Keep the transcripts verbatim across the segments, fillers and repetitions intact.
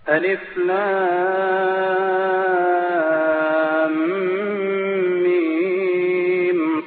ألف لام ميم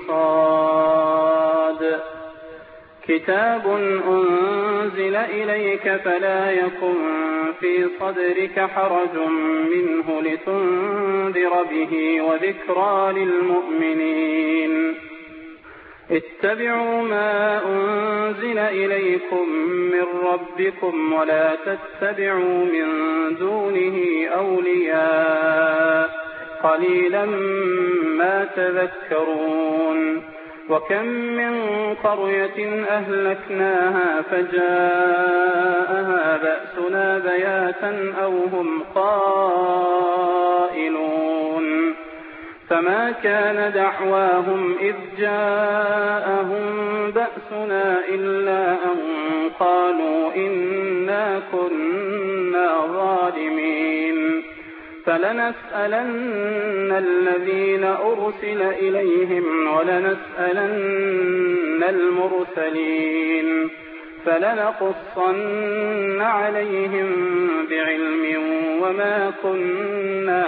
صاد كتاب أنزل إليك فلا يكن في صدرك حرج منه لتنذر به وذكرى للمؤمنين اتبعوا ما أنزل إليكم من ربكم ولا تتبعوا من دونه أولياء قليلا ما تذكرون وكم من قرية أهلكناها فجاءها بأسنا بياتا أو هم قائلون فما كان دعواهم إذ جاءهم بأسنا إلا أن قالوا إنا كنا ظالمين فلنسألن الذين أرسل إليهم ولنسألن المرسلين فلنقصن عليهم بعلم وما كنا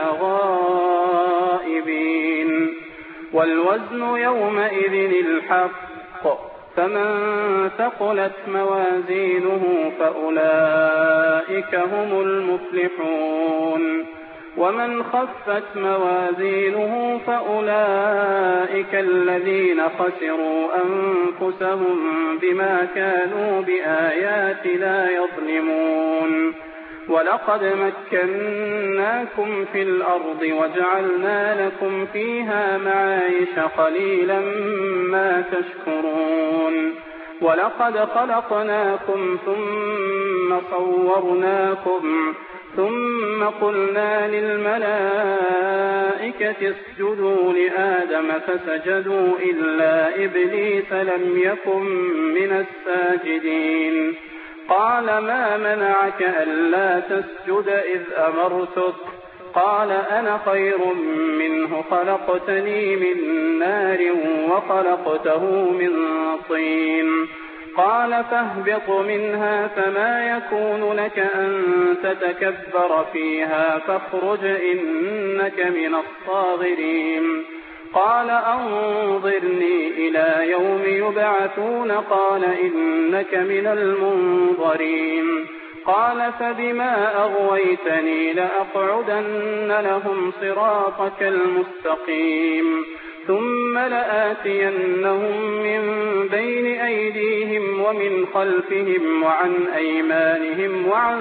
غائبين والوزن يومئذ الحق فمن ثقلت موازينه فأولئك هم المفلحون ومن خفت موازينه فأولئك الذين خسروا أنفسهم بما كانوا بآياتنا يظلمون ولقد مكناكم في الأرض وجعلنا لكم فيها معايش قليلا ما تشكرون ولقد خلقناكم ثم صورناكم ثم قلنا للملائكة اسجدوا لآدم فسجدوا إلا إبليس لم يكن من الساجدين قال ما منعك ألا تسجد إذ أمرتك قال أنا خير منه خلقتني من نار وخلقته من طين قال فاهبط منها فما يكون لك أن تتكبر فيها فاخرج إنك من الصاغرين قال أنظرني إلى يوم يبعثون قال إنك من المنظرين قال فبما أغويتني لأقعدن لهم صراطك المستقيم ثم لآتينهم من بين أيديهم ومن خلفهم وعن أيمانهم وعن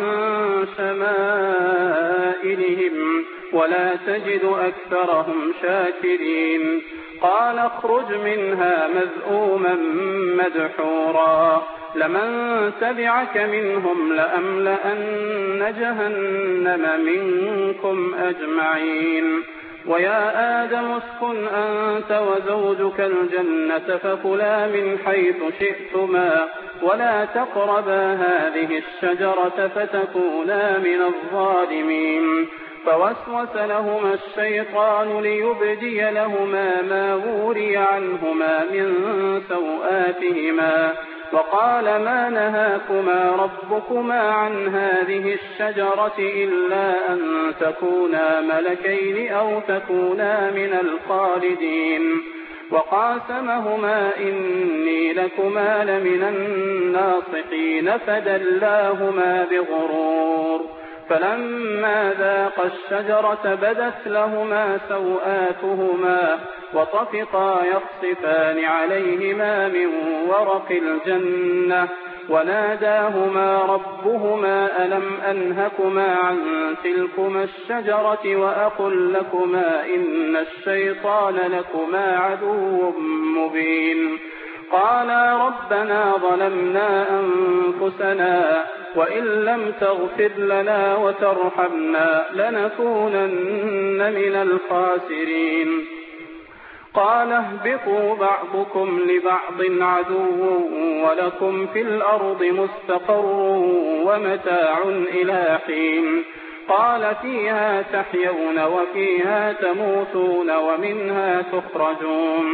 شمائلهم ولا تجد أكثرهم شاكرين قال اخرج منها مذءوما مدحورا لمن تبعك منهم لأملأن جهنم منكم أجمعين ويا آدم اسكن أنت وزوجك الجنة فكلا من حيث شئتما ولا تقربا هذه الشجرة فتكونا من الظالمين فوسوس لهما الشيطان ليبدي لهما ما وري عنهما من سوآتهما وقال ما نهاكما ربكما عن هذه الشجرة إلا أن تكونا ملكين أو تكونا من الخالدين وقاسمهما إني لكما لمن الناصحين فدلاهما بغرور فلما ذاقا الشجرة بدت لهما سوآتهما وطفقا يخصفان عليهما من ورق الجنة وناداهما ربهما ألم أنهكما عن تلكما الشجرة وأقل لكما إن الشيطان لكما عدو مبين قالا ربنا ظلمنا أنفسنا وإن لم تغفر لنا وترحمنا لنكونن من الخاسرين قال اهبطوا بعضكم لبعض عدو ولكم في الأرض مستقر ومتاع إلى حين قال فيها تحيون وفيها تموتون ومنها تخرجون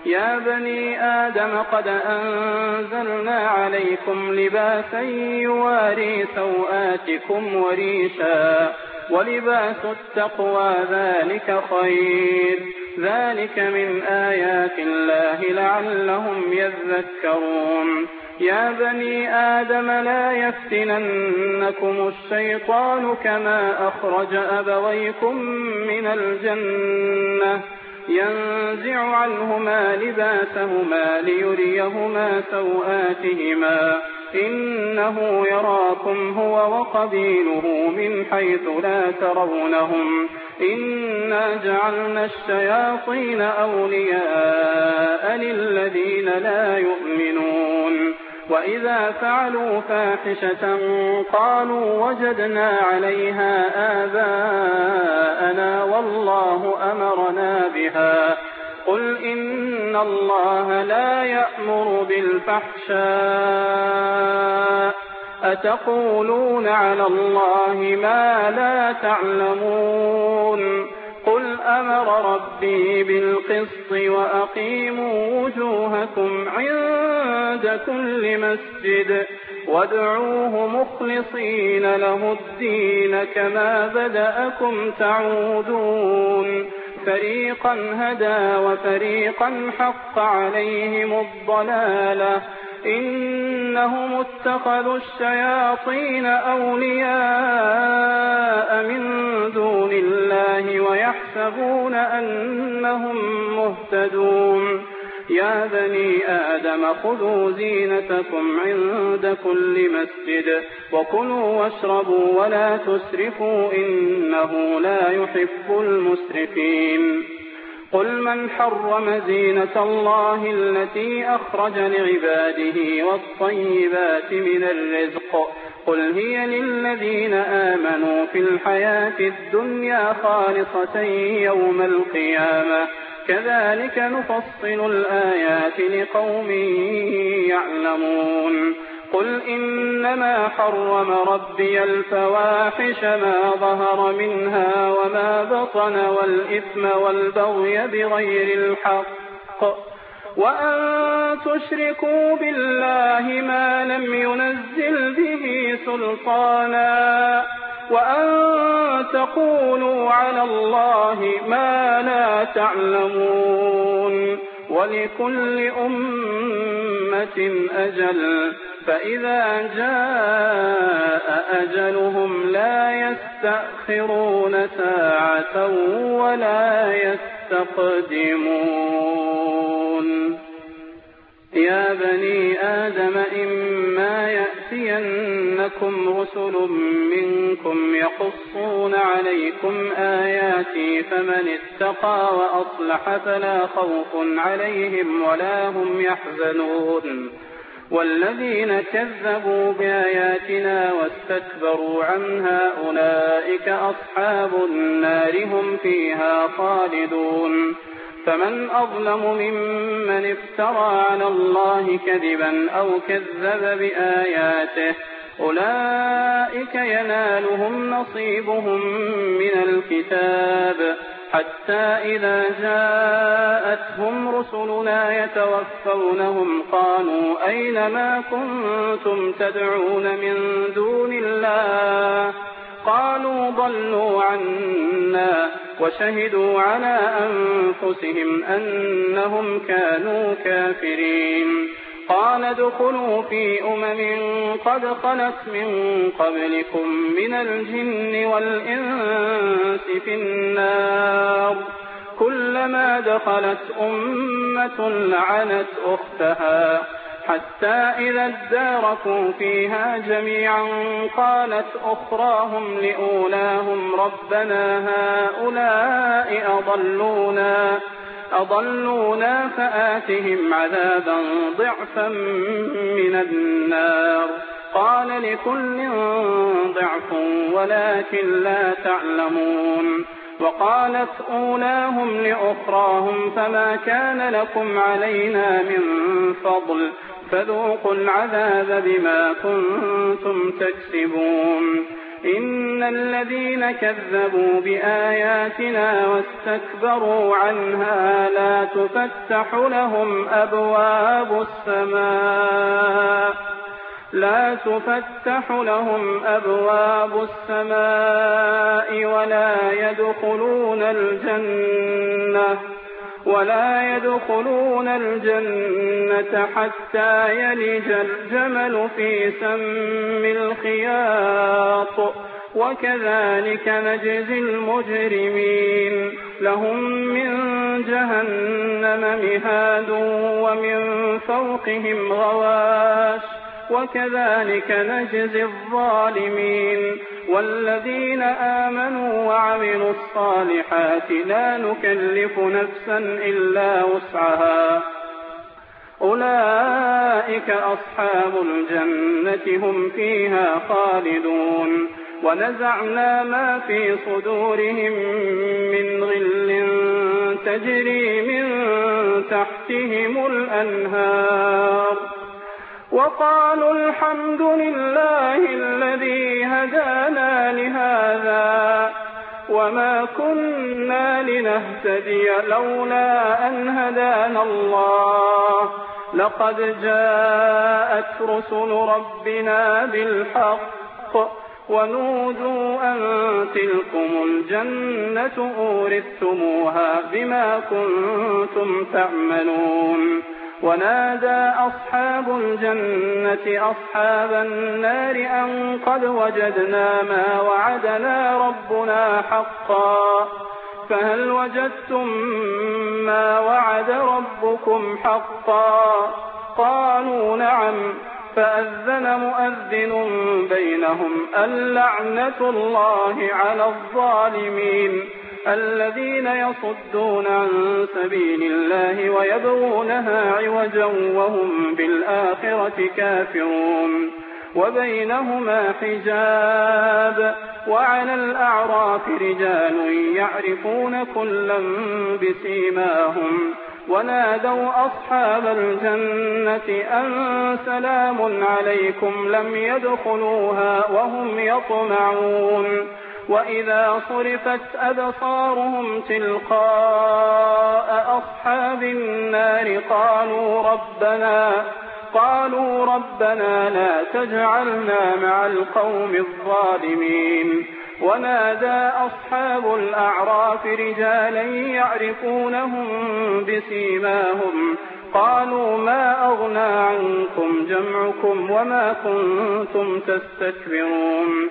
يا بني آدم قد أنزلنا عليكم لباسا يواري سوآتكم وريشا ولباس التقوى ذلك خير ذلك من آيات الله لعلهم يذكرون يا بني آدم لا يفتننكم الشيطان كما أخرج أبويكم من الجنة ينزع عنهما لباسهما ليريهما سوآتهما إنه يراكم هو وقبيله من حيث لا ترونهم إنا جعلنا الشياطين أولياء للذين لا يؤمنون وإذا فعلوا فاحشة قالوا وجدنا عليها آباءنا والله أمرنا بها قل إن الله لا يأمر بالفحشاء أتقولون على الله ما لا تعلمون قل أمر ربي بالقسط وأقيموا وجوهكم عند كل مسجد وادعوه مخلصين له الدين كما بدأكم تعودون فريقا هدى وفريقا حق عليهم الضلالة إنهم اتخذوا الشياطين أولياء من دون الله ويحسبون أنهم مهتدون يا بني آدم خذوا زينتكم عند كل مسجد وكلوا واشربوا ولا تسرفوا إنه لا يحب المسرفين قل من حرم زينة الله التي أخرج لعباده والطيبات من الرزق قل هي للذين آمنوا في الحياة الدنيا خالصة يوم القيامة كذلك نفصل الآيات لقوم يعلمون قل إنما حرم ربي الفواحش ما ظهر منها وما بطن والإثم والبغي بغير الحق وأن تشركوا بالله ما لم ينزل به سلطانا وأن تقولوا على الله ما لا تعلمون ولكل أمة أجل فإذا جاء أجلهم لا يستأخرون ساعة ولا يستقدمون يا بني آدم إما يأتينكم رسل منكم يقصون عليكم آياتي فمن اتقى وأصلح فلا خوف عليهم ولا هم يحزنون والذين كذبوا بآياتنا واستكبروا عنها أولئك أصحاب النار هم فيها خالدون فمن أظلم ممن افترى على الله كذبا أو كذب بآياته أولئك ينالهم نصيبهم من الكتاب حتى إذا جاءتهم رسلنا يتوفونهم قالوا أين ما كنتم تدعون من دون الله قالوا ضلوا عنا وشهدوا على أنفسهم أنهم كانوا كافرين قال ادخلوا في أمم قد خلت من قبلكم من الجن والإنس في النار كلما دخلت أمة لعنت أختها حتى إذا اداركوا فيها جميعا قالت أخراهم لأولاهم ربنا هؤلاء أضلونا أضلونا فآتهم عذابا ضعفا من النار قال لكل ضعف ولكن لا تعلمون وقالت أولاهم لأخراهم فما كان لكم علينا من فضل فذوقوا العذاب بما كنتم تكسبون إن الذين كذبوا بآياتنا واستكبروا عنها لا تفتح لهم أبواب السماء لا تفتح لهم أبواب السماء ولا يدخلون الجنة ولا يدخلون الجنة حتى يلج الجمل في سم الخياط وكذلك نجزي المجرمين لهم من جهنم مهاد ومن فوقهم غواش وكذلك نجزي الظالمين والذين آمنوا وعملوا الصالحات لا نكلف نفسا إلا وسعها أولئك أصحاب الجنة هم فيها خالدون ونزعنا ما في صدورهم من غل تجري من تحتهم الأنهار وقالوا الحمد لله الذي هدانا لهذا وما كنا لنهتدي لولا أن هدانا الله لقد جاءت رسل ربنا بالحق ونودوا أن تلكم الجنة أورثتموها بما كنتم تعملون ونادى أصحاب الجنة أصحاب النار أن قد وجدنا ما وعدنا ربنا حقا فهل وجدتم ما وعد ربكم حقا قالوا نعم فأذن مؤذن بينهم اللعنة الله على الظالمين الذين يصدون عن سبيل الله ويبغونها عوجا وهم بالآخرة كافرون وبينهما حجاب وعلى الأعراف رجال يعرفون كلا بسيماهم ونادوا أصحاب الجنة أن سلام عليكم لم يدخلوها وهم يطمعون وإذا صرفت أبصارهم تلقاء أصحاب النار قالوا ربنا قالوا ربنا لا تجعلنا مع القوم الظالمين ونادى أصحاب الأعراف رجالا يعرفونهم بسيماهم قالوا ما أغنى عنكم جمعكم وما كنتم تستكبرون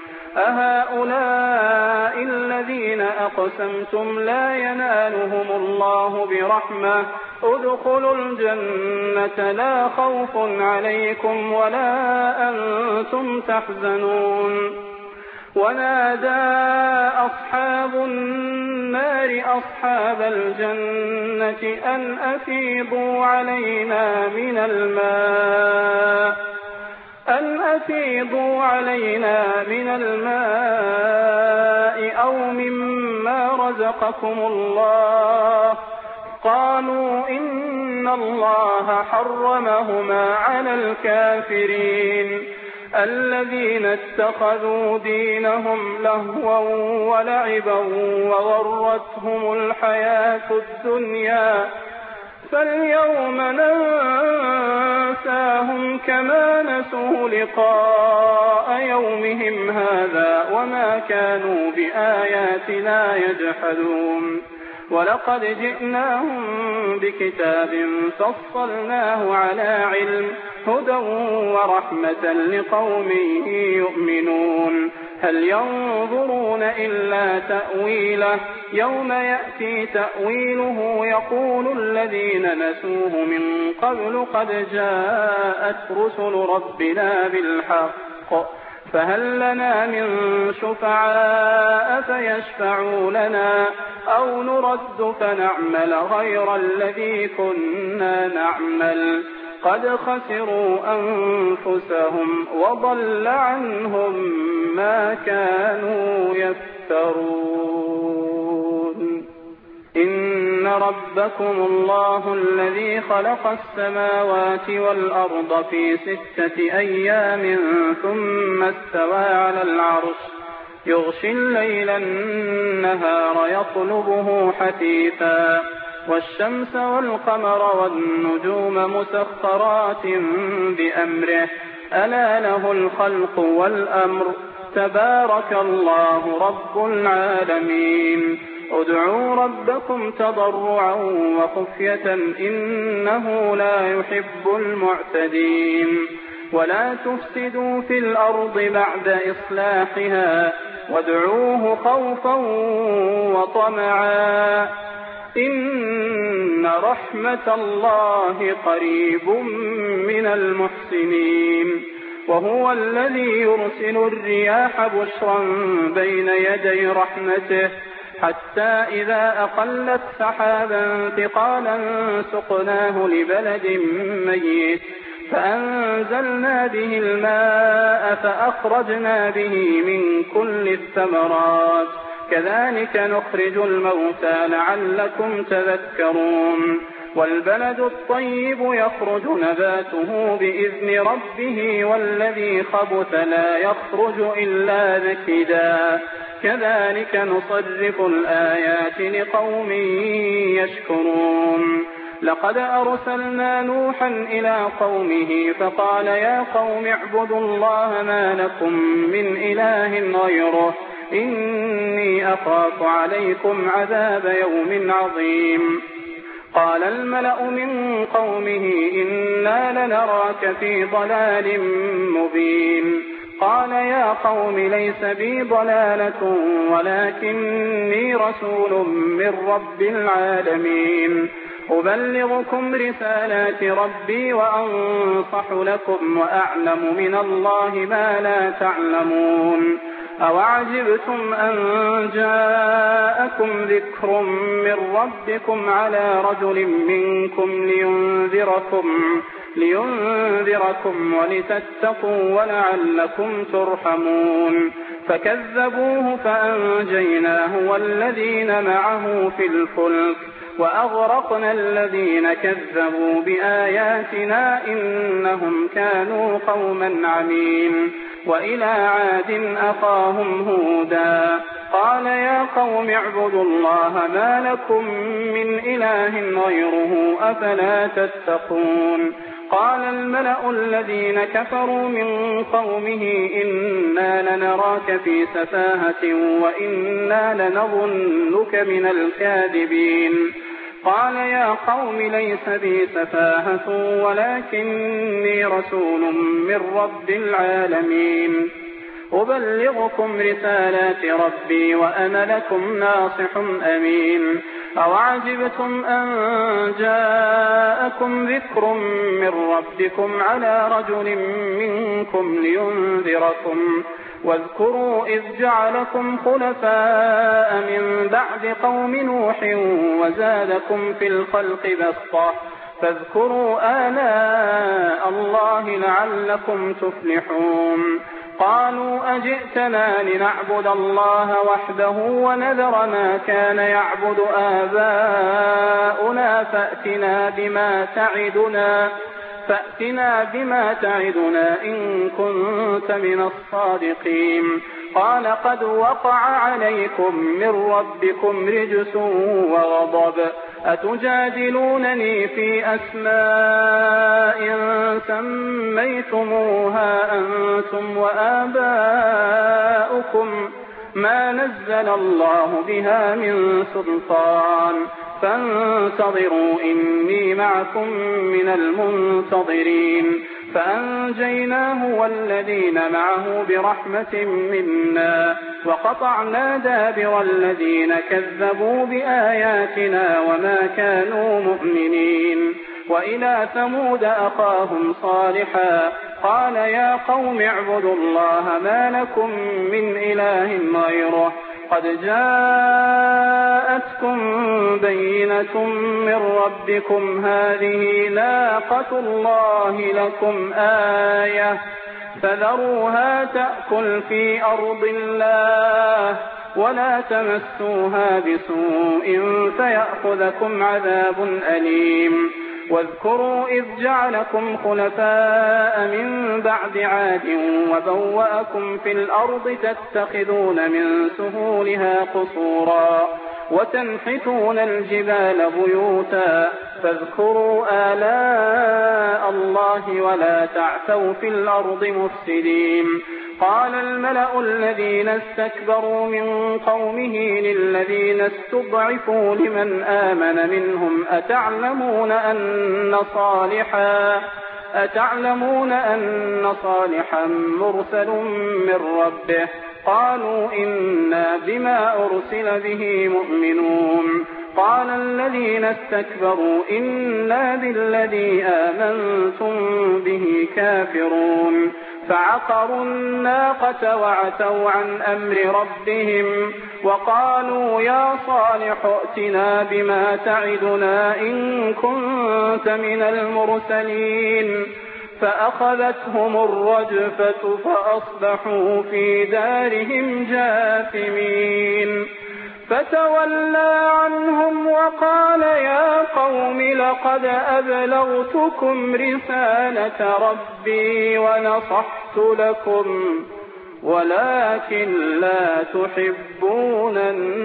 أهؤلاء الذين أقسمتم لا ينالهم الله برحمة ادخلوا الجنة لا خوف عليكم ولا أنتم تحزنون ونادى أصحاب النار أصحاب الجنة أن أفيضوا علينا من الماء أن أفيضوا علينا من الماء أو مما رزقكم الله قالوا إن الله حرمهما على الكافرين الذين اتخذوا دينهم لهوا ولعبا وغرتهم الحياة الدنيا فاليوم ننساهم كما نسوا لقاء يومهم هذا وما كانوا بآياتنا يجحدون ولقد جئناهم بكتاب فصلناه على علم هدى ورحمة لقوم يؤمنون هل ينظرون إلا تأويله يوم يأتي تأويله يقول الذين نسوه من قبل قد جاءت رسل ربنا بالحق فهل لنا من شفعاء فيشفعوا لنا أو نرد فنعمل غير الذي كنا نعمل قد خسروا أنفسهم وضل عنهم ما كانوا يفترون إن ربكم الله الذي خلق السماوات والأرض في ستة أيام ثم استوى على العرش يغشي الليل النهار يطلبه حثيثا والشمس والقمر والنجوم مسخرات بأمره ألا له الخلق والأمر تبارك الله رب العالمين ادعوا ربكم تضرعا وخفية إنه لا يحب المعتدين ولا تفسدوا في الأرض بعد إصلاحها وادعوه خوفا وطمعا إن رحمة الله قريب من المحسنين وهو الذي يرسل الرياح بشرا بين يدي رحمته حتى إذا أقلت سحابا ثقالا سقناه لبلد ميت فأنزلنا به الماء فأخرجنا به من كل الثمرات كذلك نخرج الموتى لعلكم تذكرون والبلد الطيب يخرج نباته بإذن ربه والذي خبث لا يخرج إلا نكدا كذلك نصرف الآيات لقوم يشكرون لقد أرسلنا نوحا إلى قومه فقال يا قوم اعبدوا الله ما لكم من إله غيره إني أخاف عليكم عذاب يوم عظيم قال الملأ من قومه إنا لنراك في ضلال مبين قال يا قوم ليس بي ضلالة ولكني رسول من رب العالمين أبلغكم رسالات ربي وأنصح لكم وأعلم من الله ما لا تعلمون أوعجبتم أن جاءكم ذكر من ربكم على رجل منكم لينذركم, لينذركم ولتتقوا ولعلكم ترحمون فكذبوه فأنجيناه والذين معه في الفلك وأغرقنا الذين كذبوا بآياتنا إنهم كانوا قوما عمين وإلى عاد أخاهم هودا قال يا قوم اعبدوا الله ما لكم من إله غيره أفلا تتقون قال الملأ الذين كفروا من قومه إنا لنراك في سفاهة وإنا لنظنك من الكاذبين قال يا قوم ليس بي سفاهة ولكني رسول من رب العالمين أبلغكم رسالات ربي وأنا لكم ناصح أمين أوعجبتم أن جاءكم ذكر من ربكم على رجل منكم لينذركم واذكروا إذ جعلكم خلفاء من بعد قوم نوح وزادكم في الخلق بسطة فاذكروا آلاء الله لعلكم تفلحون قالوا أجئتنا لنعبد الله وحده ونذر ما كان يعبد آباؤنا فأتنا بما تعدنا فأتنا بما تعدنا إن كنت من الصادقين قال قد وقع عليكم من ربكم رجس وغضب أتجادلونني في أسماء سميتموها أنتم وآباؤكم ما نزل الله بها من سلطان فانتظروا إني معكم من المنتظرين فأنجيناه والذين معه برحمة منا وقطعنا دابر الذين كذبوا بآياتنا وما كانوا مؤمنين وإلى ثمود أخاهم صالحا قال يا قوم اعبدوا الله ما لكم من إله غيره قد جاءتكم بينة من ربكم هذه ناقة الله لكم آية فذروها تأكل في أرض الله ولا تمسوها بسوء فيأخذكم عذاب أليم واذكروا إذ جعلكم خلفاء من بعد عاد وبوأكم في الأرض تتخذون من سهولها قصورا وتنحتون الجبال بيوتا فاذكروا آلاء الله ولا تعثوا في الأرض مفسدين. قال الملأ الذين استكبروا من قومه للذين استضعفوا لمن آمن منهم أتعلمون أن صالحا أتعلمون أن صالحا مرسل من ربه قالوا إنا بما أرسل به مؤمنون. قال الذين استكبروا إنا بالذي آمنتم به كافرون. فعقروا الناقة وعتوا عن أمر ربهم وقالوا يا صالح ائتنا بما تعدنا إن كنت من المرسلين. فأخذتهم الرجفة فأصبحوا في دارهم جاثمين. فتولى عنهم وقال يا قوم لقد أبلغتكم رسالة ربي ونصحت لكم ولكن لا تحبون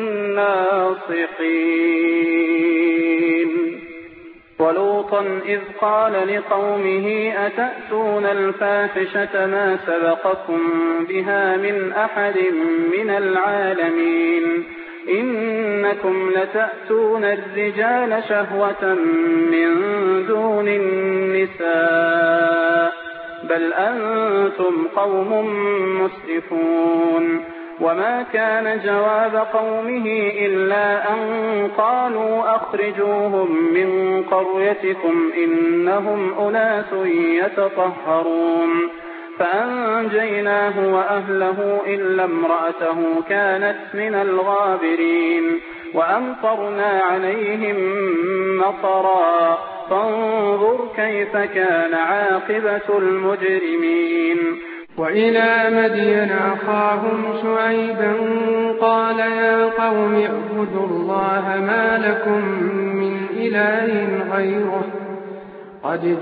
الناصحين. ولوطا إذ قال لقومه أتأتون الفاحشة ما سبقكم بها من أحد من العالمين إنكم لتأتون الرجال شهوة من دون النساء بل أنتم قوم مسرفون. وما كان جواب قومه إلا أن قالوا أخرجوهم من قريتكم إنهم أناس يتطهرون. فأنجيناه وأهله إلا امرأته كانت من الغابرين. وأمطرنا عليهم مطرا فانظر كيف كان عاقبة المجرمين. وإلى مدين أخاهم شعيبا قال يا قوم اعبدوا الله ما لكم من إله غيره قد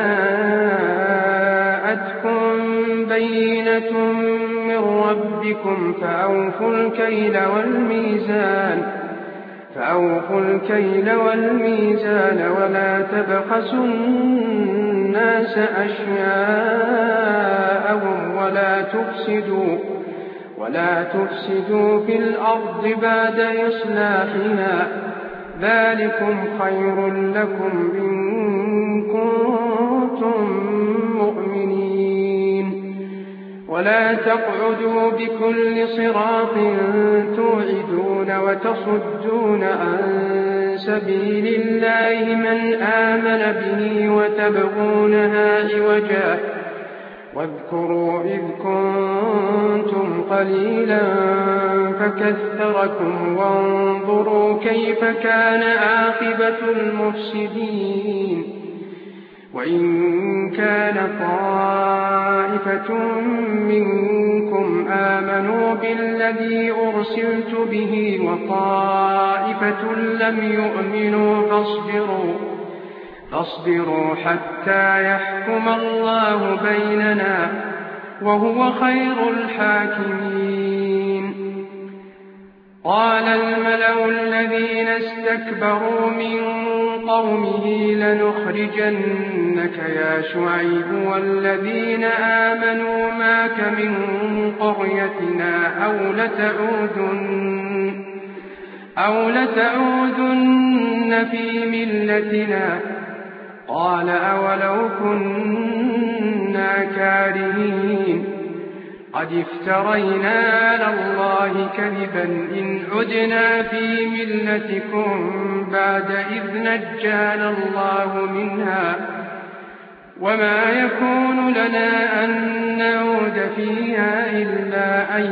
جاءتكم بينة من ربكم فأوفوا الكيل والميزان فأوفوا الكيل والميزان ولا تبخسوا الناس أشياءهم ولا تفسدوا ولا تفسدوا في الأرض بعد إصلاحها ذلكم خير لكم إن كنتم مؤمنين. ولا تقعدوا بكل صراط توعدون وتصدون عن سبيل الله من آمن به وتبغونها عوجا واذكروا إذ كنتم قليلا فكثركم وانظروا كيف كان عاقبة المفسدين. وإن كان طائفة منكم آمنوا بالذي أرسلت به وطائفة لم يؤمنوا فاصبروا فاصبروا حتى يحكم الله بيننا وهو خير الحاكمين. قال الملأ الذين استكبروا من قومه لنخرجنك يا شعيب والذين آمنوا معك من قريتنا أو لتعودن, أو لتعودن في ملتنا. قال أولو كنا كارهين قد افترينا على الله كذبا إن عدنا في ملتكم بعد إذ نجانا الله منها وما يكون لنا أن نعود فيها إلا أن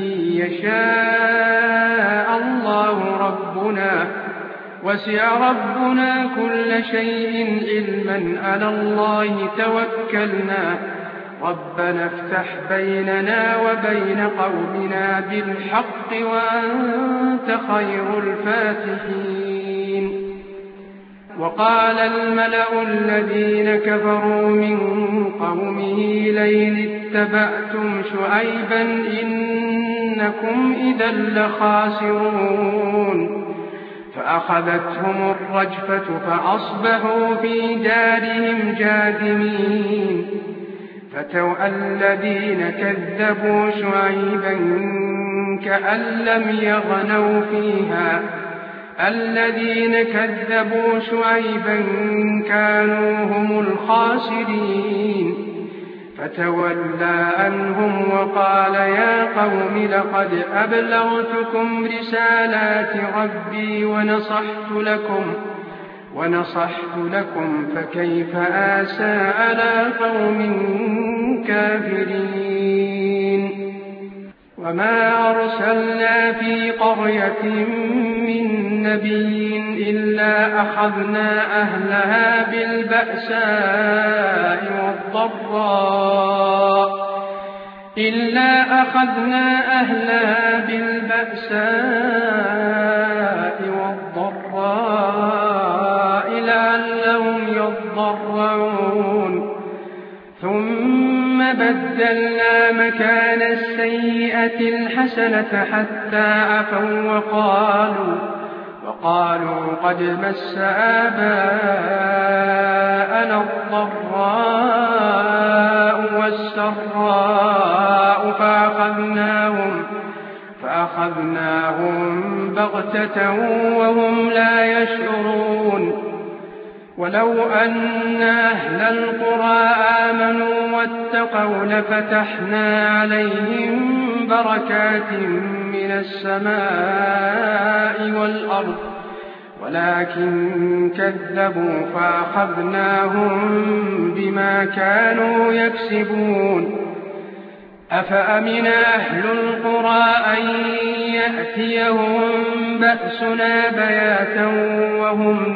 يشاء الله ربنا وسع ربنا كل شيء علما على الله توكلنا ربنا افتح بيننا وبين قومنا بالحق وأنت خير الفاتحين. وقال الملأ الذين كفروا من قومه لئن اتبعتم شعيبا إنكم إذا لخاسرون فأخذتهم الرجفة فأصبحوا في دارهم جاثمين فتوأى الذين كذبوا شعيبا كأن لم يغنوا فيها الذين كذبوا شعيبا كانوا هم الخاسرين فتولى عنهم وقال يا قوم لقد أبلغتكم رسالات ربي ونصحت لكم ونصحت لكم فكيف آسى على قوم كافرين وما أرسلنا في قرية من نبي إلا أخذنا أهلها بالبأساء والضراء إلا أخذنا أهلها بالبأساء والضراء لعلهم يضرعون ثم بدلنا مكان السيئة الحسنة حتى عفوا وقالوا وقالوا قد مس آباءنا الضراء والسراء فأخذناهم فأخذناهم بغتة وهم لا يشعرون ولو أن أهل القرى آمنوا واتقوا لفتحنا عليهم بركات من السماء والأرض ولكن كذبوا فأخذناهم بما كانوا يكسبون أفأمن أهل القرى أن يأتيهم بأسنا بياتا وهم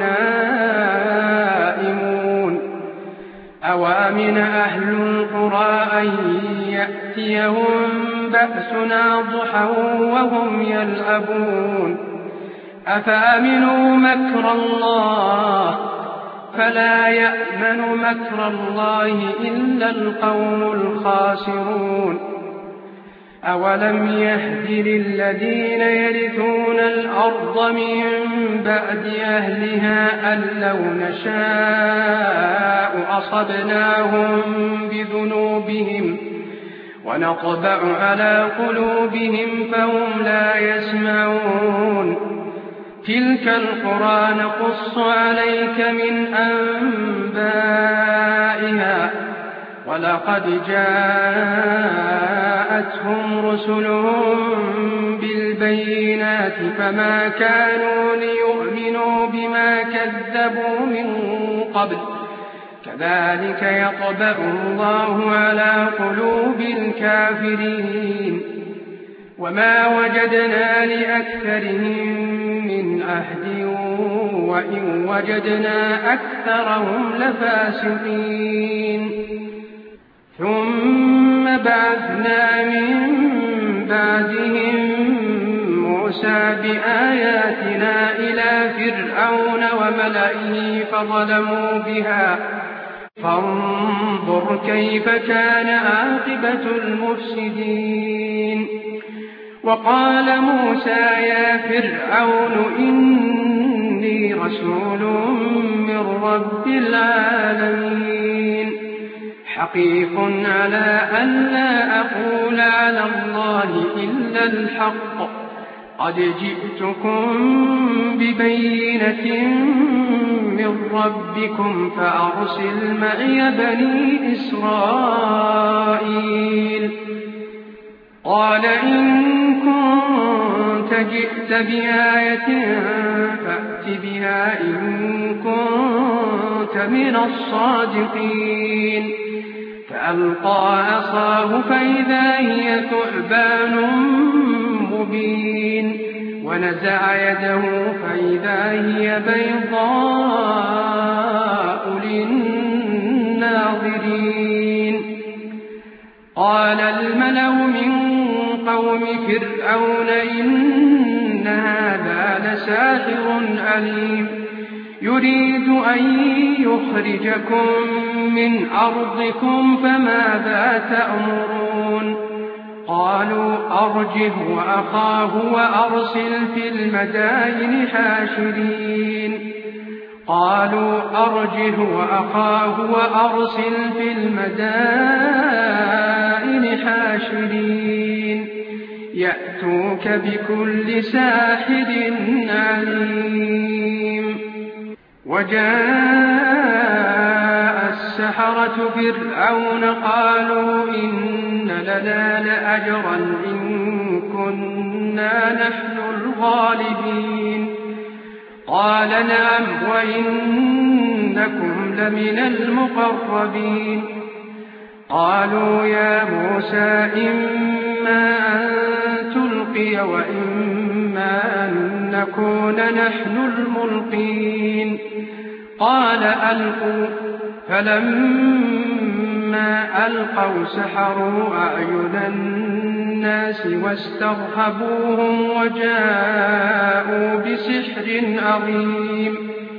نائمون أوأمن أهل القرى أن يأتيهم بأسنا ضحى وهم يلعبون أفأمنوا مكر الله فلا يأمن مكر الله إلا القوم الخاسرون أولم يهد للذين يرثون الأرض من بعد أهلها أن لو نشاء أصبناهم بذنوبهم ونطبع على قلوبهم فهم لا يسمعون تلك القرى نقص عليك من أنبائها ولقد جاءتهم رسلهم بالبينات فما كانوا ليؤمنوا بما كذبوا من قبل كذلك يطبع الله على قلوب الكافرين وما وجدنا لأكثرهم من عهد وإن وجدنا أكثرهم لفاسقين ثم بعثنا من بعدهم موسى بآياتنا إلى فرعون وملئه فظلموا بها فانظر كيف كان عاقبة المفسدين وقال موسى يا فرعون إني رسول من رب العالمين حقيق على أن لا أقول على الله إلا الحق قد جئتكم ببينة من ربكم فأرسل معي بني إسرائيل قال إن كنت جئت بآية فأت بها إن كنت من الصادقين فألقى عصاه فإذا هي ثعبان مبين ونزع يده فإذا هي بيضاء للناظرين قال الملأ من قوم فرعون إن هذا لساحر عليم يريد أن يخرجكم من أرضكم فماذا تأمرون قالوا أرجه وأخاه وأرسل في المدائن حاشرين قالوا أرجه وأخاه وأرسل في المدائن حاشرين يأتوك بكل ساحر عليم وجاء السحرة فرعون قالوا إن لنا لأجرا إن كنا نحن الغالبين قال نعم وإنكم لمن المقربين قالوا يا موسى إما أن تلقي وإما أن نكون نحن الملقين قال ألقوا فلما ألقوا سحروا أعين الناس واسترهبوهم وجاءوا بسحر عظيم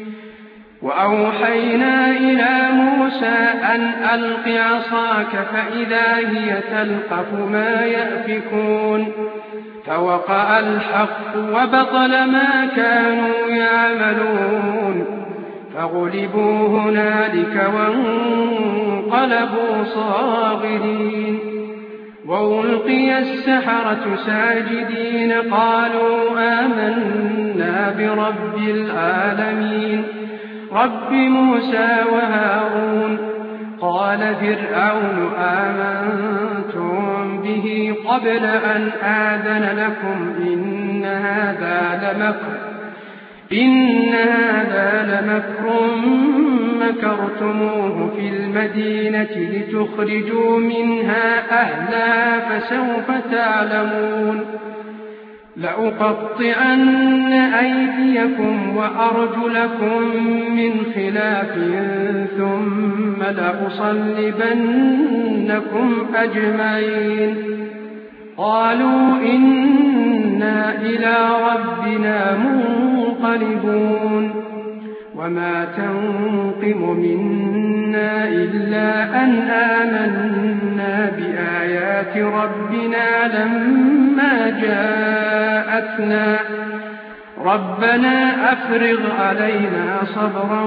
وأوحينا إلى موسى أن ألق عصاك فإذا هي تلقف ما يأفكون فوقع الحق وبطل ما كانوا يعملون فغلبوا هنالك وانقلبوا صاغرين وألقي السحرة ساجدين قالوا آمنا برب العالمين رب موسى وهارون قال فرعون آمنتم به قبل أن آذن لكم إن هذا لمكر إن هذا لمكر مكرتموه في المدينة لتخرجوا منها أهلها فسوف تعلمون لأقطعن أيديكم وأرجلكم من خلاف ثم لأصلبنكم أجمعين قالوا إنا إلى ربنا منقلبون وما تنقم منا إلا أن آمنا بآيات ربنا لما جاءتنا ربنا أفرغ علينا صبرا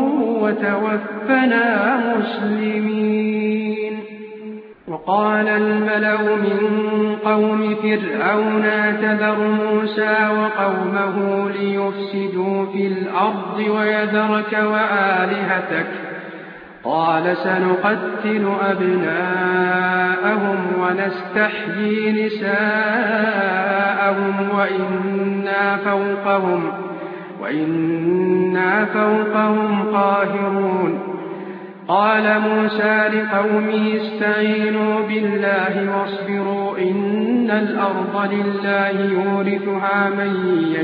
وتوفنا مسلمين وقال الملأ من قوم فرعون تذر موسى وقومه ليفسدوا في الأرض ويذرك وآلهتك قال سنقتل أبناءهم ونستحيي نساءهم وإنا فوقهم, وإنا فوقهم قاهرون قال موسى لقومه استعينوا بالله واصبروا إن الأرض لله يورثها من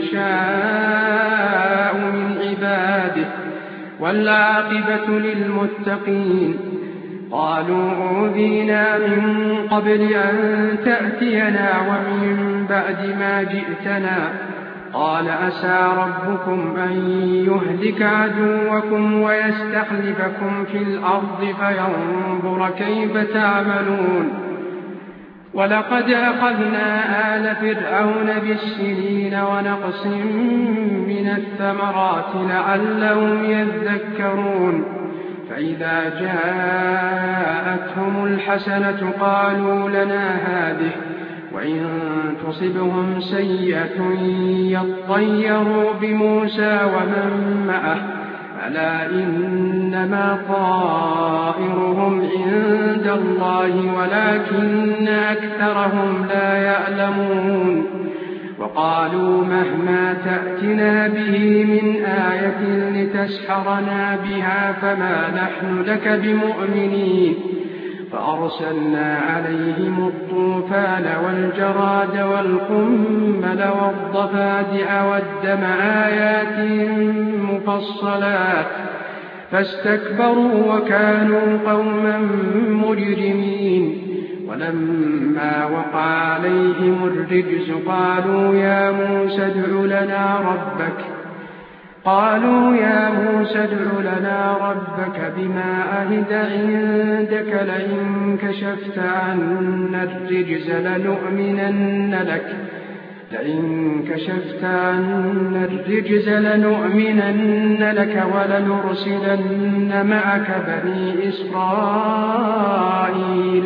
يشاء من عباده والعاقبة للمتقين قالوا أوذينا من قبل أن تأتينا ومن بعد ما جئتنا قال عسى ربكم أن يهلك عدوكم ويستخلفكم في الأرض فينظر كيف تعملون ولقد أخذنا آل فرعون بالسنين ونقص من الثمرات لعلهم يذكرون فإذا جاءتهم الحسنة قالوا لنا هذه وإن تصبهم سيئة يطيروا بموسى ومن معه ألا إنما طائرهم عند الله ولكن أكثرهم لا يعلمون وقالوا مهما تأتنا به من آية لتسحرنا بها فما نحن لك بمؤمنين فأرسلنا عليهم الطوفان والجراد والقمل والضفادع والدم آيات مفصلات فاستكبروا وكانوا قوما مجرمين ولما وقع عليهم الرجز قالوا يا موسى ادع لنا ربك قالوا يا موسى ادع لنا ربك بما عهد عندك لئن كشفت عنا الرجز لنؤمنن لك لئن كشفت عنا الرجز لنؤمنن لك ولنرسلن معك بني إسرائيل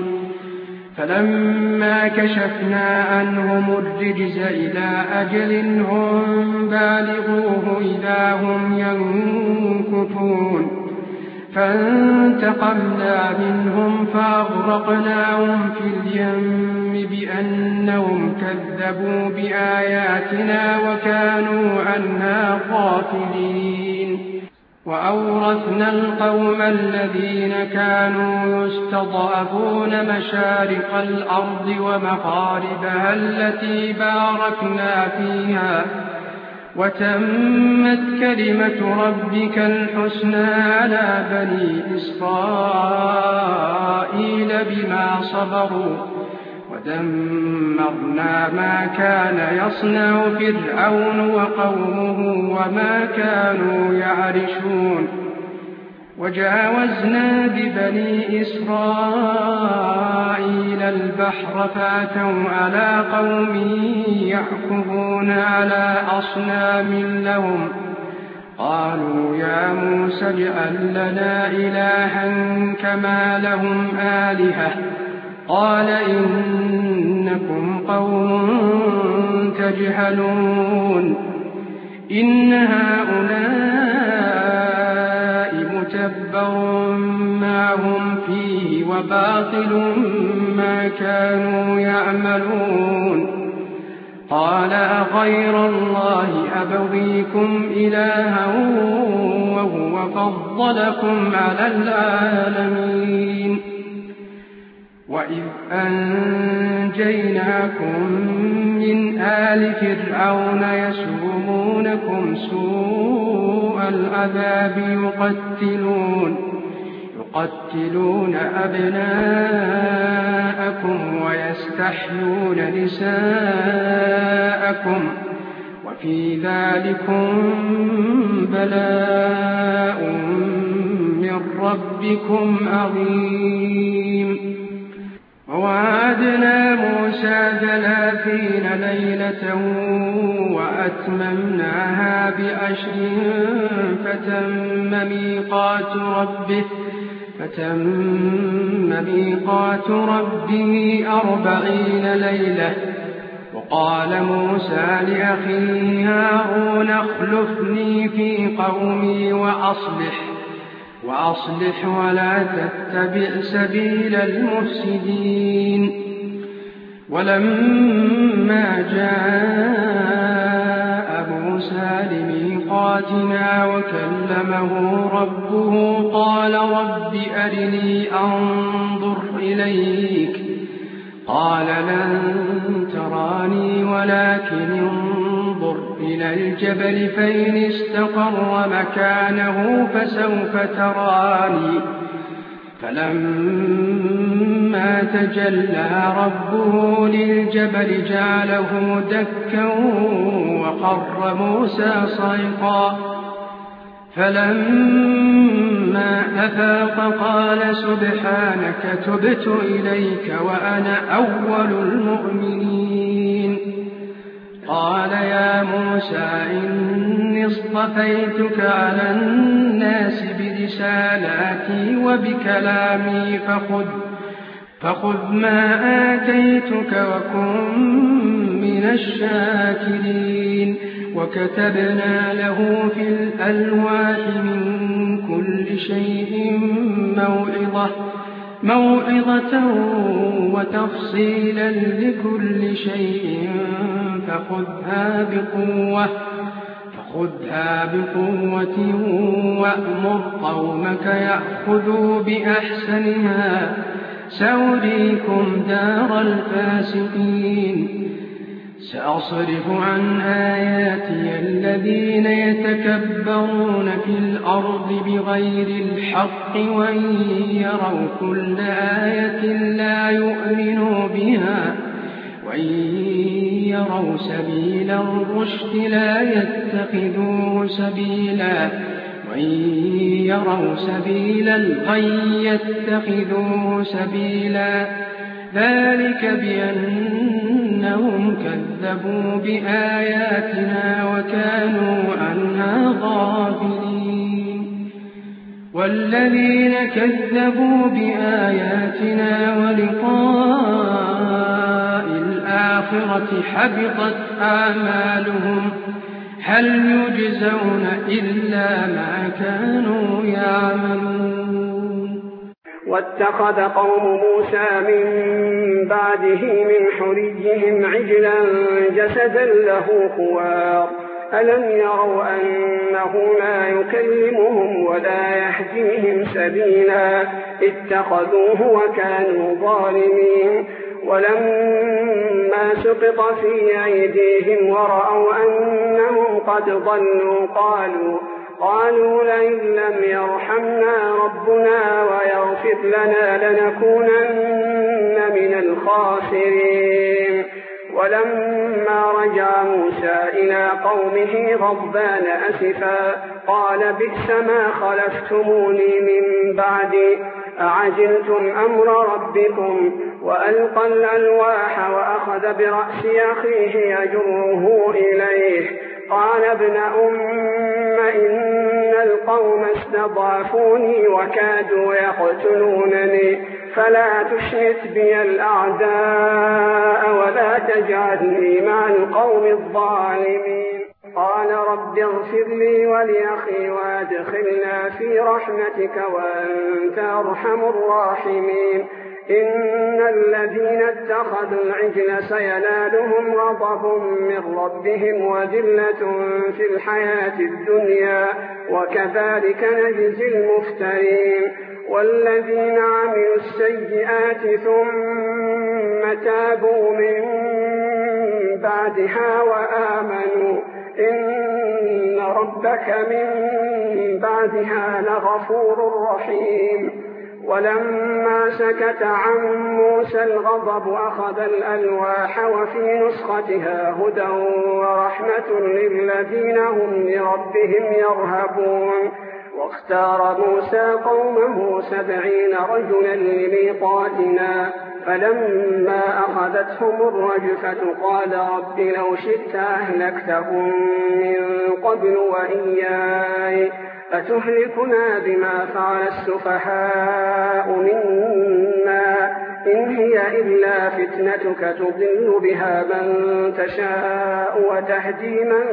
فلما كشفنا عنهم الرجز إلى أجل هم بالغوه إذا هم ينكثون فانتقمنا منهم فأغرقناهم في اليم بأنهم كذبوا بآياتنا وكانوا عنها غافلين وأورثنا القوم الذين كانوا يستضعفون مشارق الأرض ومغاربها التي باركنا فيها وتمت كلمة ربك الحسنى على بني إسرائيل بما صبروا ودمرنا ما كان يصنع فرعون وقومه وما كانوا يعرشون وجاوزنا ببني إسرائيل البحر فأتوا على قوم يعكفون على أصنام لهم قالوا يا موسى اجعل لنا إلها كما لهم آلهة قال إنكم قوم تجهلون إن هؤلاء متبر ما هم فيه وباطل ما كانوا يعملون قال أغير الله أبغيكم إلها وهو فضلكم على العالمين وإذ أنجيناكم من آل فرعون يسومونكم سوء العذاب يقتلون يقتلون أبناءكم ويستحيون نساءكم وفي ذلكم بلاء من ربكم عظيم ووعدنا موسى ثلاثين ليلة وأتممناها بعشر فتم ميقات ربه فتم ميقات ربه أربعين ليلة وقال موسى لأخيه هارون اخلفني في قومي وأصلح وأصلح ولا تتبع سبيل المفسدين ولما جاء موسى لميقاتنا وكلمه ربه قال رب أرني أنظر إليك قال لن تراني ولكن انظر إلى الجبل فإن استقر مكانه فسوف تراني فلما تجلى ربه للجبل جعله دكا وخر موسى صعقا فلما أفاق قال سبحانك تبت إليك وأنا أول المؤمنين قال يا موسى إني اصطفيتك على الناس برسالاتي وبكلامي فخذ, فخذ ما آتيتك وكن من الشاكرين وكتبنا له في الألواح من كل شيء موعظة, موعظة وتفصيلا لكل شيء فخذها بقوة, فخذها بقوة وأمر قومك يأخذوا بأحسنها سأريكم دار الفاسقين سأصرف عن آياتي الذين يتكبرون في الأرض بغير الحق وإن يروا كل آية لا يؤمنوا بها وإن يروا سبيل الرشد لا يتخذوه سبيلا وإن يروا سبيل الغي يتخذوه سبيلا ذلك بأنهم كذبوا بآياتنا وكانوا عنها غافلين والذين كذبوا بآياتنا ولقاء الآخرة حبطت أعمالهم هل يجزون إلا ما كانوا يعملون. واتخذ قوم موسى من بعده من حليهم عجلا جسدا له خوار ألم يروا أنه لا يكلمهم ولا يهديهم سبيلا اتخذوه وكانوا ظالمين. ولما سقط في أيديهم ورأوا أنهم قد ضلوا قالوا قالوا لئن لم يرحمنا ربنا ويغفر لنا لنكونن من الخاسرين. ولما رجع موسى إلى قومه غضبان أسفا قال بئس ما خلفتموني من بعدي أعجلتم أمر ربكم وألقى الألواح وأخذ برأس أخيه يجره إليه قال ابن أم إن القوم استضعفوني وكادوا يقتلونني فلا تشمت بي الأعداء ولا تجعلني مع القوم الظالمين. قال رب اغفر لي ولأخي وادخلنا في رحمتك وأنت أرحم الراحمين. إن الذين اتخذوا العجل سينالهم غضب من ربهم وذلة في الحياة الدنيا وكذلك نجزي المفترين. والذين عملوا السيئات ثم تابوا من بعدها وآمنوا إن ربك من بعدها لغفور رحيم. ولما سكت عن موسى الغضب أخذ الألواح وفي نسختها هدى ورحمة للذين هم لربهم يرهبون. واختار موسى قومه سبعين رجلا لميقاتنا فلما أخذتهم الرجفة قال رب لو شئت أهلكتهم من قبل وإياي أتهلكنا بما فعل السفهاء منا إن هي إلا فتنتك تضل بها من تشاء وتهدي من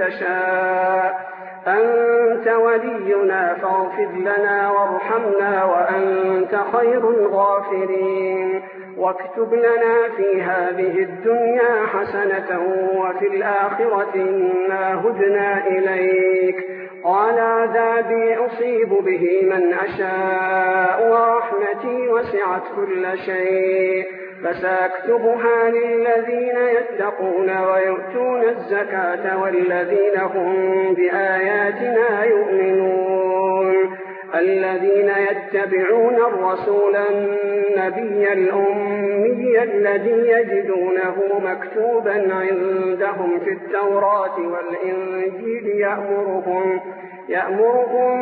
تشاء أنت ولينا فاغفر لنا وارحمنا وأنت خير الغافرين. واكتب لنا في هذه الدنيا حسنة وفي الآخرة إنا هدنا إليك. قال عذابي أصيب به من أشاء ورحمتي وسعت كل شيء فسأكتبها للذين يتقون ويؤتون الزكاة والذين هم بآياتنا يؤمنون. الذين يتبعون الرسول النبي الأمي الذي يجدونه مكتوبا عندهم في التوراة والإنجيل يأمرهم, يأمرهم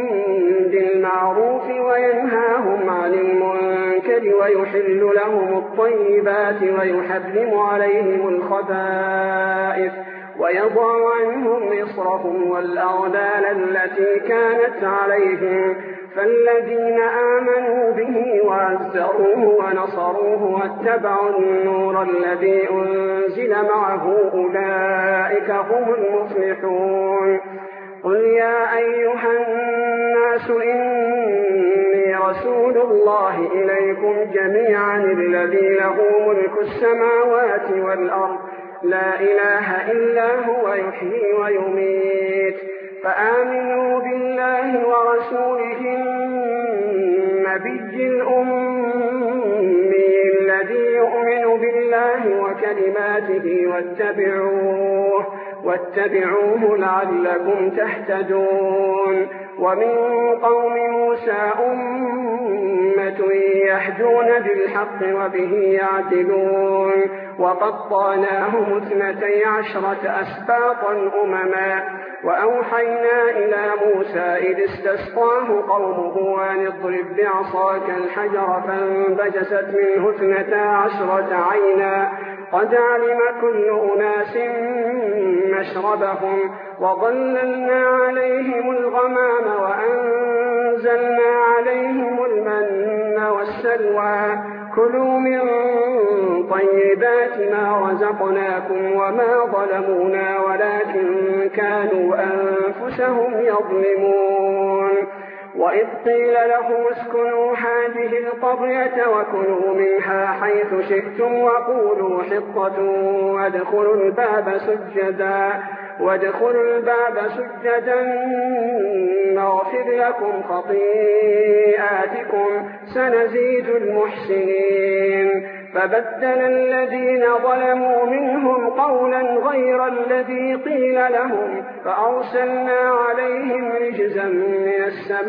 بالمعروف وينهاهم عن المنكر ويحل لهم الطيبات ويحرم عليهم الخبائث ويضع عنهم إصرهم والأغلال التي كانت عليهم. فالذين آمنوا به وعزروه ونصروه واتبعوا النور الذي أنزل معه أولئك هم المفلحون. قل يا أيها الناس إني رسول الله إليكم جميعا الذي له ملك السماوات والأرض لا إله إلا هو يحيي ويميت فآمنوا بالله ورسوله النبي الأمي الذي يؤمن بالله وكلماته واتبعوه, واتبعوه لعلكم تهتدون. ومن قوم موسى أمة يهدون بالحق وبه يعدلون وقطعناهم اثنتي عشرة أسباطا أمما وأوحينا إلى موسى إذ استسقاه قومه أن اضرب بعصاك الحجر فانبجست منه اثنتا عشرة عينا قد علم كل أناس مشربهم وظللنا عليهم الغمام وأنزلنا عليهم المن والسلوى كلوا من طيبات ما رزقناكم وما ظلمونا ولكن كانوا أنفسهم يظلمون وإذ قيل لهم اسكنوا هذه القرية وكلوا منها حيث شئتم وقولوا حطة وادخلوا الباب سجدا وادخلوا الباب سجدا نغفر لكم خطيئاتكم سنزيد المحسنين فبدل الذين ظلموا منهم قولا غير الذي قيل لهم فأرسلنا عليهم رجزا من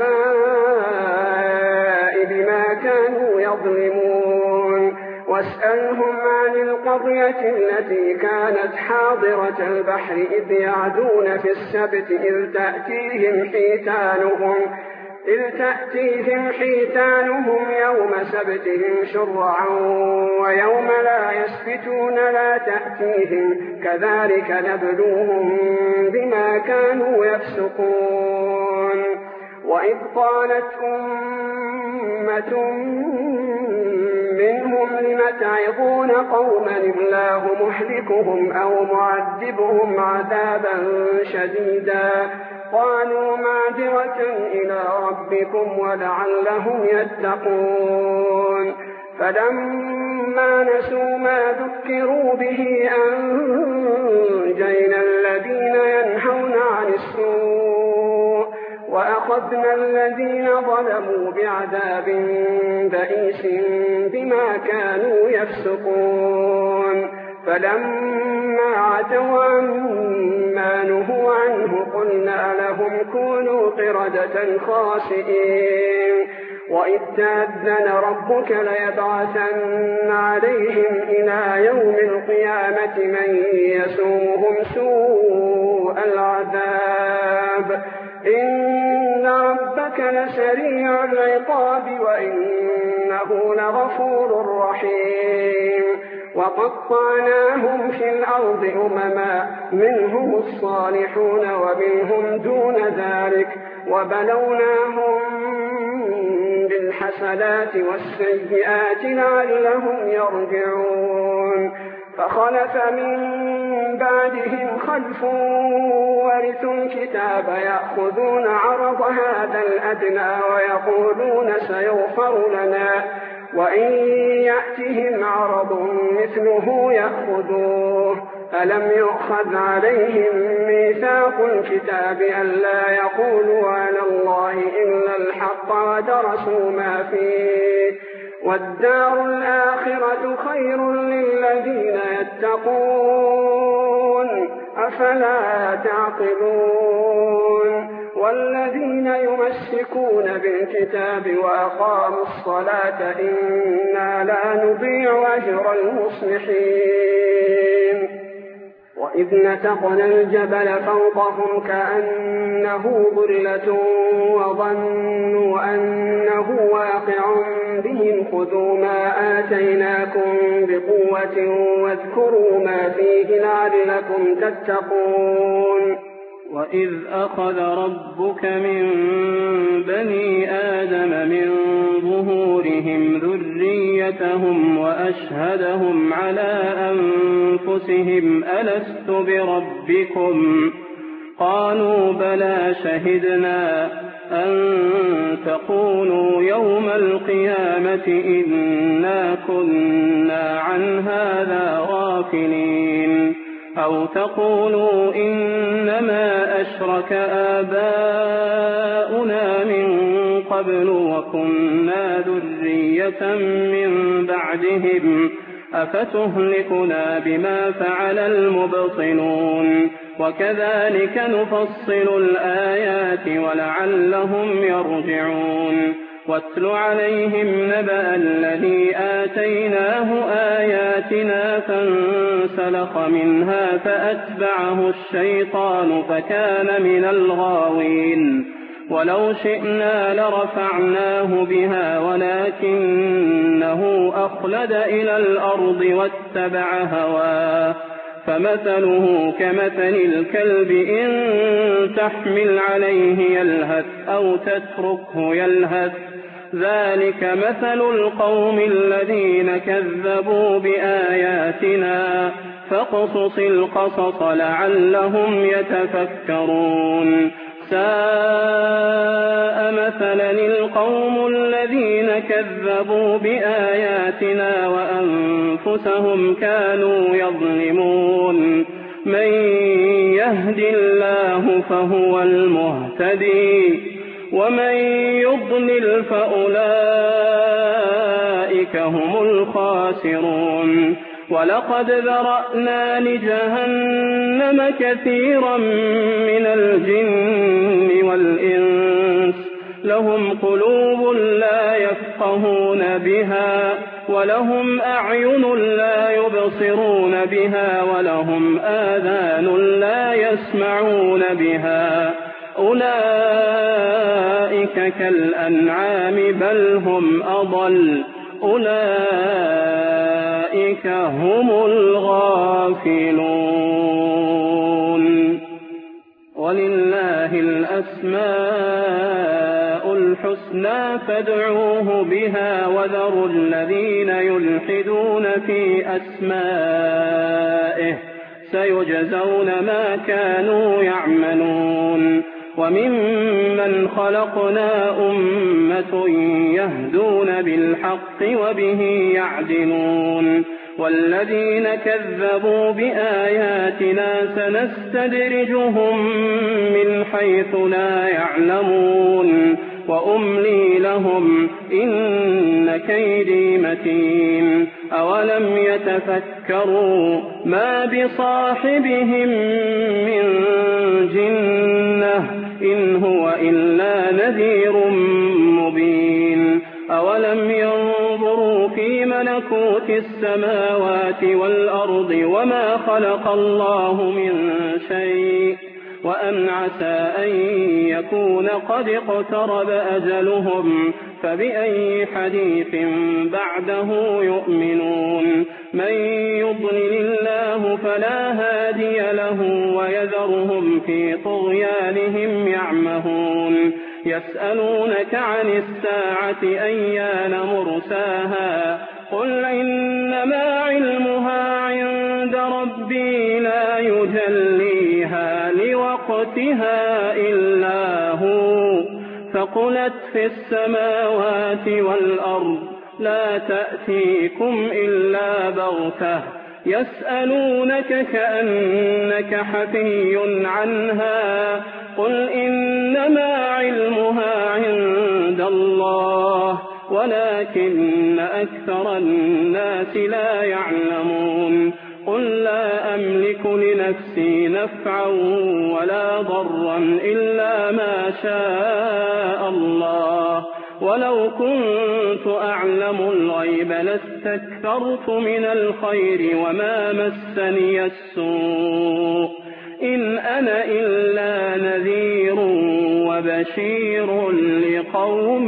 السماء بما كانوا يظلمون واسألهم عن القرية التي كانت حاضرة البحر إذ يعدون في السبت إذ تأتيهم حيتانهم إذ تأتيهم حيتانهم يوم سبتهم شرعا ويوم لا يسبتون لا تأتيهم كذلك نبلوهم بما كانوا يفسقون وإذ قالت أمة منهم لم تعظون قوما الله مهلكهم أو معذبهم عذابا شديدا قالوا معذرة إلى ربكم ولعلهم يتقون فلما نسوا ما ذكروا به أنجينا الذين ينهون عن السوء وأخذنا الذين ظلموا بعذاب بئيس بما كانوا يفسقون فلما عتوا عما نهوا عنه قلنا لهم كونوا قردة خاسئين وإذ تأذن ربك ليبعثن عليهم إلى يوم القيامة من يسومهم سوء العذاب إن ربك لسريع العقاب وإنه لغفور رحيم وقطعناهم في الأرض أمما منهم الصالحون ومنهم دون ذلك وبلوناهم بالحسنات والسيئات لعلهم يرجعون فخلف من بعدهم خلف ورثوا الكتاب يأخذون عرض هذا الأدنى ويقولون سيغفر لنا وإن يأتهم عرض مثله يأخذوه ألم يؤخذ عليهم ميثاق الكتاب ألا يقولوا على الله إلا الحق ودرسوا ما فيه والدار الآخرة خير للذين يتقون أفلا تعقلون والذين يمسكون بالكتاب وأقاموا الصلاة إنا لا نضيع أجر المصلحين وإذ نتقنا الجبل فوقهم كأنه ظلة وظنوا أنه واقع بهم خذوا ما آتيناكم بقوة واذكروا ما فيه لعلكم تتقون وإذ أخذ ربك من بني آدم من ظهورهم ذريتهم وأشهدهم على أنفسهم ألست بربكم قالوا بلى شهدنا أن تقولوا يوم القيامة إنا كنا عن هذا غافلين أو تقولوا إنما أشرك آباؤنا من قبل وكنا ذرية من بعدهم أفتهلكنا بما فعل المبطلون وكذلك نفصل الآيات ولعلهم يرجعون واتل عليهم نبأ الذي آتيناه آياتنا فانسلخ منها فأتبعه الشيطان فكان من الغاوين ولو شئنا لرفعناه بها ولكنه أخلد إلى الأرض واتبع هواه فمثله كمثل الكلب إن تحمل عليه يلهث أو تتركه يلهث ذلك مثل القوم الذين كذبوا بآياتنا فاقصص القصص لعلهم يتفكرون ساء مثلا القوم الذين كذبوا بآياتنا وأنفسهم كانوا يظلمون من يهد الله فهو المهتدي ومن يضلل فأولئك هم الخاسرون ولقد ذرأنا لجهنم كثيرا من الجن والإنس لهم قلوب لا يفقهون بها ولهم أعين لا يبصرون بها ولهم آذان لا يسمعون بها أولئك كالأنعام بل هم أضل أولئك هم الغافلون ولله الأسماء الحسنى فادعوه بها وذروا الذين يلحدون في أسمائه سيجزون ما كانوا يعملون وممن خلقنا أمة يهدون بالحق وبه يعدلون والذين كذبوا بآياتنا سنستدرجهم من حيث لا يعلمون وأملي لهم إن كيدي متين أولم يتفكروا ما بصاحبهم من جنة إن هو إلا نذير مبين أولم ينظروا في ملكوت السماوات والأرض وما خلق الله من شيء وأن عسى أن يكون قد اقترب أجلهم فبأي حديث بعده يؤمنون من يضلل الله فلا هادي له ويذرهم في طغيانهم يعمهون يسألونك عن الساعة أيان مرساها قل إنما علمها عند ربي لا يجليها لوقتها إلا هو ثقلت في السماوات والأرض لا تأتيكم إلا بغتة يسألونك كأنك حفي عنها قل إنما علمها عند الله ولكن أكثر الناس لا يعلمون قل لا أملك لنفسي نفعا ولا ضرا إلا ما شاء الله ولو كنت أعلم الغيب لاستكثرت من الخير وما مسني السوء إن أنا إلا نذير وبشير لقوم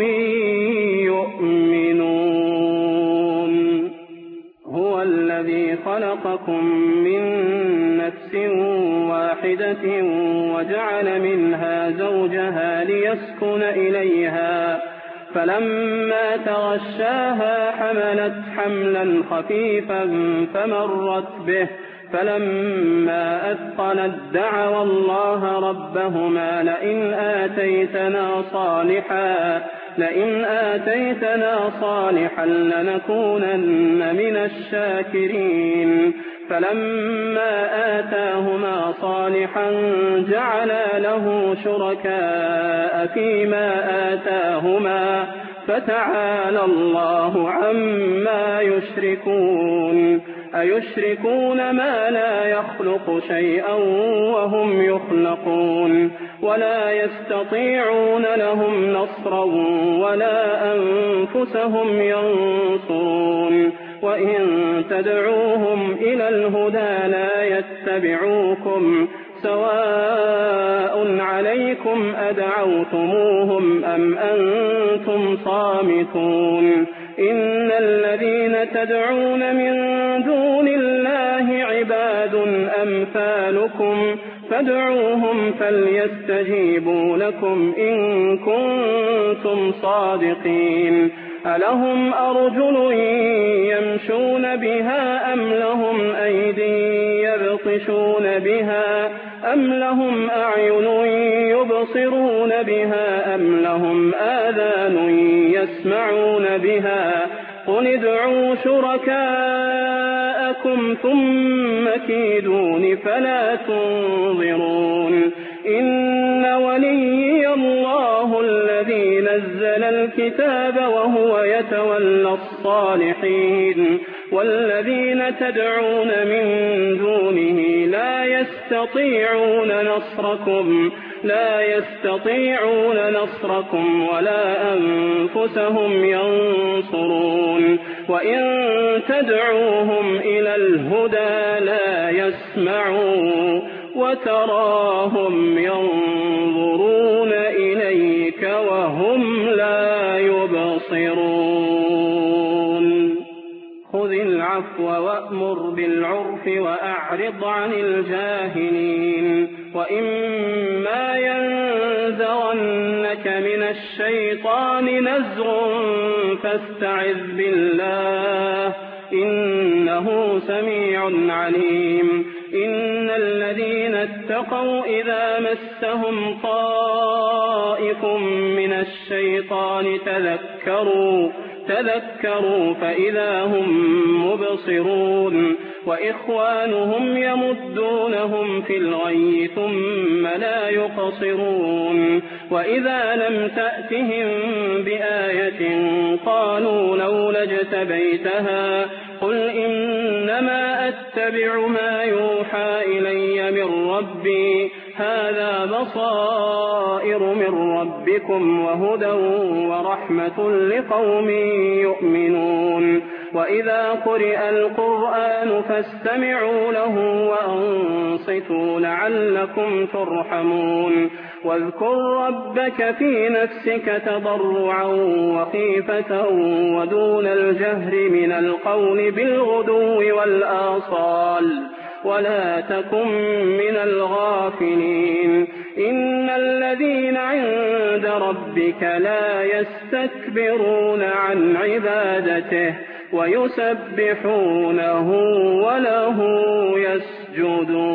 يؤمنون هو الذي خلقكم من نفس واحدة وجعل منها زوجها ليسكن إليها فلما تغشاها حملت حملا خفيفا فمرت به فلما أثقلت دعوا الله ربهما لئن آتيتنا صالحا لئن آتيتنا صالحا لنكونن من الشاكرين فلما آتاهما صالحا جعلا له شركاء فيما آتاهما فتعالى الله عما يشركون أيشركون ما لا يخلق شيئا وهم يخلقون ولا يستطيعون لهم نصرا ولا أنفسهم ينصرون وإن تدعوهم إلى الهدى لا يتبعوكم سواء عليكم أدعوتموهم أم أنتم صامتون إن الذين تدعون من دون الله عباد أمثالكم فادعوهم فليستجيبوا لكم إن كنتم صادقين ألهم أرجل يمشون بها أم لهم أيدي يبطشون بها أم لهم أعين يبصرون بها أم لهم آذان يسمعون بها قل ادعوا شركاءكم ثم كيدون فلا تنظرون إن ولي الله الذي نزل الكتاب وهو يتولى الصالحين والذين تدعون من دونه لا يستطيعون نصركم لا يستطيعون نصركم ولا أنفسهم ينصرون وإن تدعوهم إلى الهدى لا يسمعوا وتراهم ينظرون إليك وهم لا يبصرون خذ العفو وأمر بالعرف وأعرض عن الجاهلين وإما ينزغنك من الشيطان نزغ فاستعذ بالله إنه سميع عليم إن الذين اتقوا إذا مسهم طائف من الشيطان تذكروا تذكروا فإذا هم مبصرون وإخوانهم يمدونهم في الغي ثم لا يقصرون وإذا لم تأتهم بآية قالوا لولا اجتبيتها قل إنما أتبع ما يوحى إلي من ربي هذا بصائر من ربكم وهدى ورحمة لقوم يؤمنون وإذا قرئ القرآن فاستمعوا له وأنصتوا لعلكم ترحمون واذكر ربك في نفسك تضرعا وخيفة ودون الجهر من القول بالغدو والآصال ولا تكن من الغافلين إن الذين عند ربك لا يستكبرون عن عبادته ويسبحونه وله يسجدون